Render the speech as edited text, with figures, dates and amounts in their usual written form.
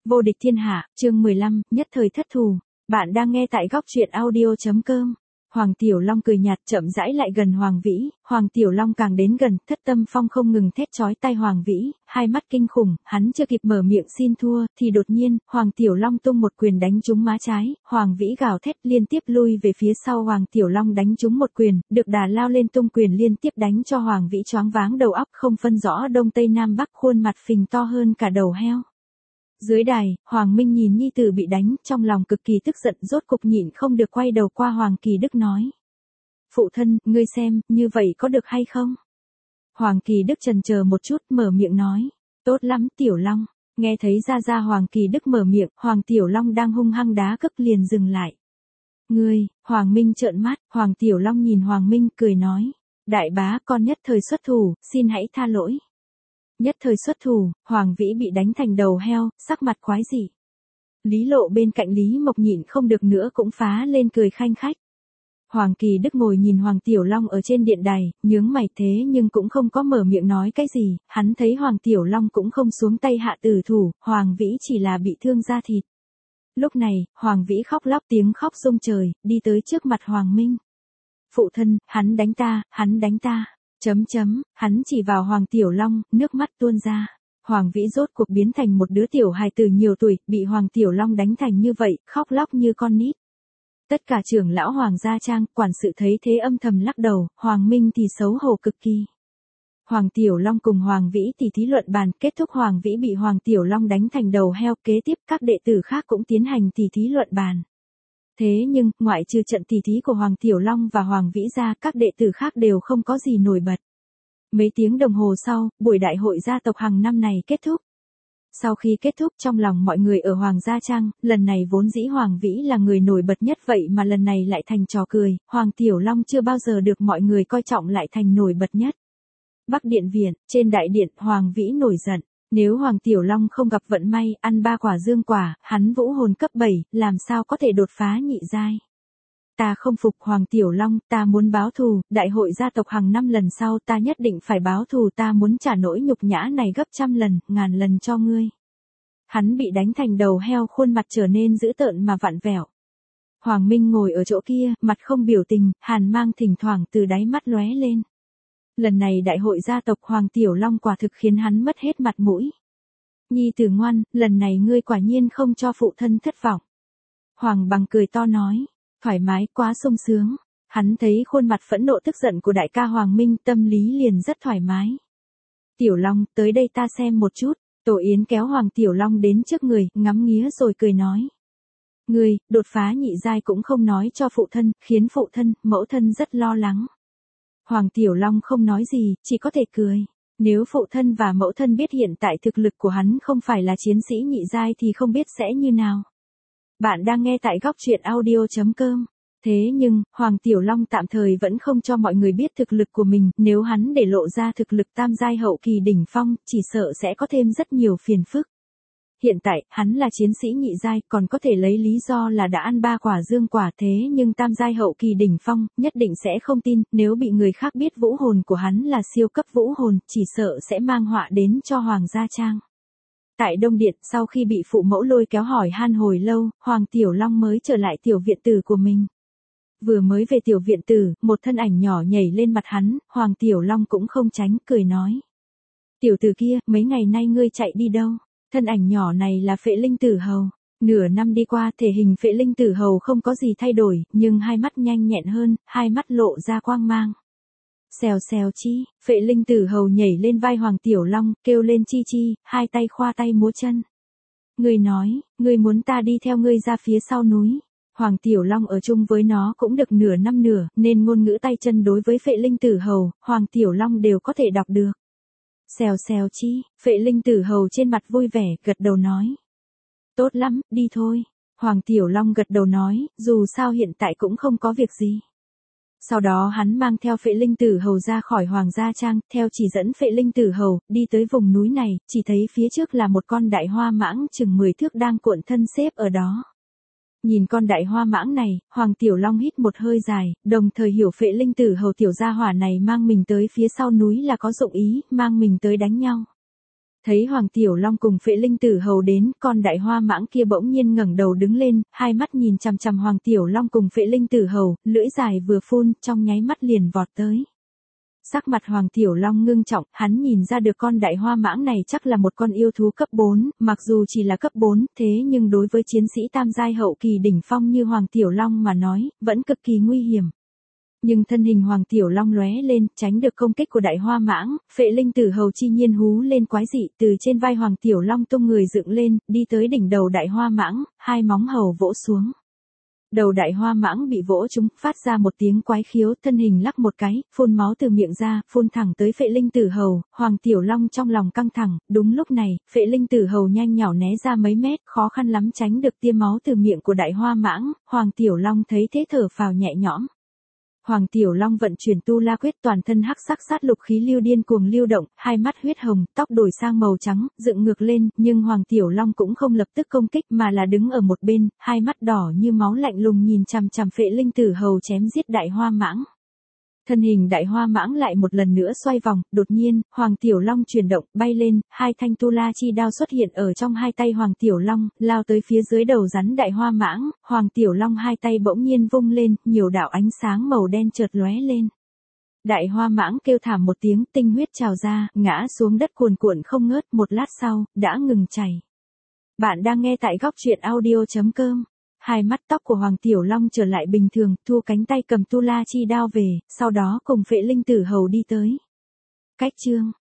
Vô địch thiên hạ, chương 15, nhất thời thất thù. Bạn đang nghe tại góc truyện audio.com. Hoàng Tiểu Long cười nhạt chậm rãi lại gần Hoàng Vĩ, Hoàng Tiểu Long càng đến gần, Thất Tâm Phong không ngừng thét chói tai Hoàng Vĩ, hai mắt kinh khủng, hắn chưa kịp mở miệng xin thua, thì đột nhiên, Hoàng Tiểu Long tung một quyền đánh trúng má trái, Hoàng Vĩ gào thét liên tiếp lui về phía sau, Hoàng Tiểu Long đánh trúng một quyền, được đà lao lên tung quyền liên tiếp đánh cho Hoàng Vĩ choáng váng đầu óc không phân rõ đông tây nam bắc, khuôn mặt phình to hơn cả đầu heo. Dưới đài, Hoàng Minh nhìn nhi tử bị đánh, trong lòng cực kỳ tức giận, rốt cục nhịn không được quay đầu qua Hoàng Kỳ Đức nói. Phụ thân, ngươi xem, như vậy có được hay không? Hoàng Kỳ Đức chần chờ một chút, mở miệng nói. Tốt lắm, Tiểu Long. Nghe thấy ra Hoàng Kỳ Đức mở miệng, Hoàng Tiểu Long đang hung hăng đá cước liền dừng lại. Ngươi, Hoàng Minh trợn mắt, Hoàng Tiểu Long nhìn Hoàng Minh cười nói. Đại bá, con nhất thời xuất thủ, xin hãy tha lỗi. Nhất thời xuất thủ, Hoàng Vĩ bị đánh thành đầu heo, sắc mặt quái dị. Lý Lộ bên cạnh Lý Mộc nhịn không được nữa cũng phá lên cười khanh khách. Hoàng Kỳ Đức ngồi nhìn Hoàng Tiểu Long ở trên điện đài, nhướng mày thế nhưng cũng không có mở miệng nói cái gì, hắn thấy Hoàng Tiểu Long cũng không xuống tay hạ tử thủ, Hoàng Vĩ chỉ là bị thương da thịt. Lúc này, Hoàng Vĩ khóc lóc tiếng khóc rung trời, đi tới trước mặt Hoàng Minh. Phụ thân, hắn đánh ta, hắn đánh ta. Hắn chỉ vào Hoàng Tiểu Long, nước mắt tuôn ra. Hoàng Vĩ rốt cuộc biến thành một đứa tiểu hài tử nhiều tuổi, bị Hoàng Tiểu Long đánh thành như vậy, khóc lóc như con nít. Tất cả trưởng lão Hoàng gia trang, quản sự thấy thế âm thầm lắc đầu, Hoàng Minh thì xấu hổ cực kỳ. Hoàng Tiểu Long cùng Hoàng Vĩ tỉ thí luận bàn, kết thúc Hoàng Vĩ bị Hoàng Tiểu Long đánh thành đầu heo, kế tiếp các đệ tử khác cũng tiến hành tỉ thí luận bàn. Thế nhưng, ngoại trừ trận tỉ thí của Hoàng Tiểu Long và Hoàng Vĩ ra, các đệ tử khác đều không có gì nổi bật. Mấy tiếng đồng hồ sau, buổi đại hội gia tộc hàng năm này kết thúc. Sau khi kết thúc trong lòng mọi người ở Hoàng gia trang, lần này vốn dĩ Hoàng Vĩ là người nổi bật nhất vậy mà lần này lại thành trò cười, Hoàng Tiểu Long chưa bao giờ được mọi người coi trọng lại thành nổi bật nhất. Bắc Điện Viện, trên đại điện, Hoàng Vĩ nổi giận. Nếu Hoàng Tiểu Long không gặp vận may, ăn 3 quả dương quả, hắn vũ hồn cấp 7, làm sao có thể đột phá nhị giai. Ta không phục Hoàng Tiểu Long, ta muốn báo thù, đại hội gia tộc hàng năm lần sau ta nhất định phải báo thù, ta muốn trả nỗi nhục nhã này gấp 100 lần, ngàn lần cho ngươi. Hắn bị đánh thành đầu heo, khuôn mặt trở nên dữ tợn mà vặn vẹo. Hoàng Minh ngồi ở chỗ kia, mặt không biểu tình, hàn mang thỉnh thoảng từ đáy mắt lóe lên. Lần này đại hội gia tộc Hoàng Tiểu Long quả thực khiến hắn mất hết mặt mũi. Nhi tử ngoan, lần này ngươi quả nhiên không cho phụ thân thất vọng. Hoàng Bằng cười to nói, thoải mái quá sung sướng. Hắn thấy khuôn mặt phẫn nộ tức giận của đại ca Hoàng Minh, tâm lý liền rất thoải mái. Tiểu Long, tới đây ta xem một chút. Tổ Yến kéo Hoàng Tiểu Long đến trước người, ngắm nghía rồi cười nói. Ngươi, đột phá nhị giai cũng không nói cho phụ thân, khiến phụ thân, mẫu thân rất lo lắng. Hoàng Tiểu Long không nói gì, chỉ có thể cười. Nếu phụ thân và mẫu thân biết hiện tại thực lực của hắn không phải là chiến sĩ nhị giai thì không biết sẽ như nào. Bạn đang nghe tại góc truyện audio.com. Thế nhưng, Hoàng Tiểu Long tạm thời vẫn không cho mọi người biết thực lực của mình, nếu hắn để lộ ra thực lực tam giai hậu kỳ đỉnh phong, chỉ sợ sẽ có thêm rất nhiều phiền phức. Hiện tại, hắn là chiến sĩ nhị giai, còn có thể lấy lý do là đã ăn 3 quả dương quả, thế nhưng tam giai hậu kỳ đỉnh phong, nhất định sẽ không tin, nếu bị người khác biết vũ hồn của hắn là siêu cấp vũ hồn, chỉ sợ sẽ mang họa đến cho Hoàng gia trang. Tại Đông Điện, sau khi bị phụ mẫu lôi kéo hỏi han hồi lâu, Hoàng Tiểu Long mới trở lại tiểu viện tử của mình. Vừa mới về tiểu viện tử, một thân ảnh nhỏ nhảy lên mặt hắn, Hoàng Tiểu Long cũng không tránh, cười nói. Tiểu tử kia, mấy ngày nay ngươi chạy đi đâu? Thân ảnh nhỏ này là Phệ Linh Tử Hầu. Nửa năm đi qua, thể hình Phệ Linh Tử Hầu không có gì thay đổi, nhưng hai mắt nhanh nhẹn hơn, hai mắt lộ ra quang mang. Xèo xèo chi, Phệ Linh Tử Hầu nhảy lên vai Hoàng Tiểu Long, kêu lên chi chi, hai tay khoa tay múa chân. Ngươi nói, ngươi muốn ta đi theo ngươi ra phía sau núi. Hoàng Tiểu Long ở chung với nó cũng được nửa năm nửa, nên ngôn ngữ tay chân đối với Phệ Linh Tử Hầu, Hoàng Tiểu Long đều có thể đọc được. Xèo xèo chi, Phệ Linh Tử Hầu trên mặt vui vẻ, gật đầu nói. Tốt lắm, đi thôi. Hoàng Tiểu Long gật đầu nói, dù sao hiện tại cũng không có việc gì. Sau đó hắn mang theo Phệ Linh Tử Hầu ra khỏi Hoàng gia trang, theo chỉ dẫn Phệ Linh Tử Hầu, đi tới vùng núi này, chỉ thấy phía trước là một con đại hoa mãng chừng 10 thước đang cuộn thân xếp ở đó. Nhìn con đại hoa mãng này, Hoàng Tiểu Long hít một hơi dài, đồng thời hiểu Phệ Linh Tử Hầu tiểu gia hỏa này mang mình tới phía sau núi là có dụng ý, mang mình tới đánh nhau. Thấy Hoàng Tiểu Long cùng Phệ Linh Tử Hầu đến, con đại hoa mãng kia bỗng nhiên ngẩng đầu đứng lên, hai mắt nhìn chằm chằm Hoàng Tiểu Long cùng Phệ Linh Tử Hầu, lưỡi dài vừa phun, trong nháy mắt liền vọt tới. Sắc mặt Hoàng Tiểu Long ngưng trọng, hắn nhìn ra được con đại hoa mãng này chắc là một con yêu thú cấp 4, mặc dù chỉ là cấp 4, thế nhưng đối với chiến sĩ tam giai hậu kỳ đỉnh phong như Hoàng Tiểu Long mà nói, vẫn cực kỳ nguy hiểm. Nhưng thân hình Hoàng Tiểu Long lóe lên, tránh được công kích của đại hoa mãng, Phệ Linh Tử Hầu chi nhiên hú lên quái dị, từ trên vai Hoàng Tiểu Long tung người dựng lên, đi tới đỉnh đầu đại hoa mãng, hai móng hầu vỗ xuống. Đầu đại hoa mãng bị vỗ trúng, phát ra một tiếng quái khiếu, thân hình lắc một cái, phun máu từ miệng ra, phun thẳng tới Phệ Linh Tử Hầu, Hoàng Tiểu Long trong lòng căng thẳng, đúng lúc này, Phệ Linh Tử Hầu nhanh nhảu né ra mấy mét, khó khăn lắm tránh được tia máu từ miệng của đại hoa mãng, Hoàng Tiểu Long thấy thế thở phào nhẹ nhõm. Hoàng Tiểu Long vận chuyển tu la quyết, toàn thân hắc sắc sát lục khí lưu điên cuồng lưu động, hai mắt huyết hồng, tóc đổi sang màu trắng, dựng ngược lên, nhưng Hoàng Tiểu Long cũng không lập tức công kích mà là đứng ở một bên, hai mắt đỏ như máu lạnh lùng nhìn chằm chằm Phệ Linh Tử Hầu chém giết đại hoa mãng. Thân hình đại hoa mãng lại một lần nữa xoay vòng, đột nhiên, Hoàng Tiểu Long chuyển động, bay lên, hai thanh tu la chi đao xuất hiện ở trong hai tay Hoàng Tiểu Long, lao tới phía dưới đầu rắn đại hoa mãng, Hoàng Tiểu Long hai tay bỗng nhiên vung lên, nhiều đạo ánh sáng màu đen chợt lóe lên. Đại hoa mãng kêu thảm một tiếng, tinh huyết trào ra, ngã xuống đất cuồn cuộn không ngớt, một lát sau, đã ngừng chảy. Bạn đang nghe tại góc truyện audio.com. Hai mắt tóc của Hoàng Tiểu Long trở lại bình thường, thu cánh tay cầm tu la chi đao về, sau đó cùng Phệ Linh Tử Hầu đi tới. Cách chương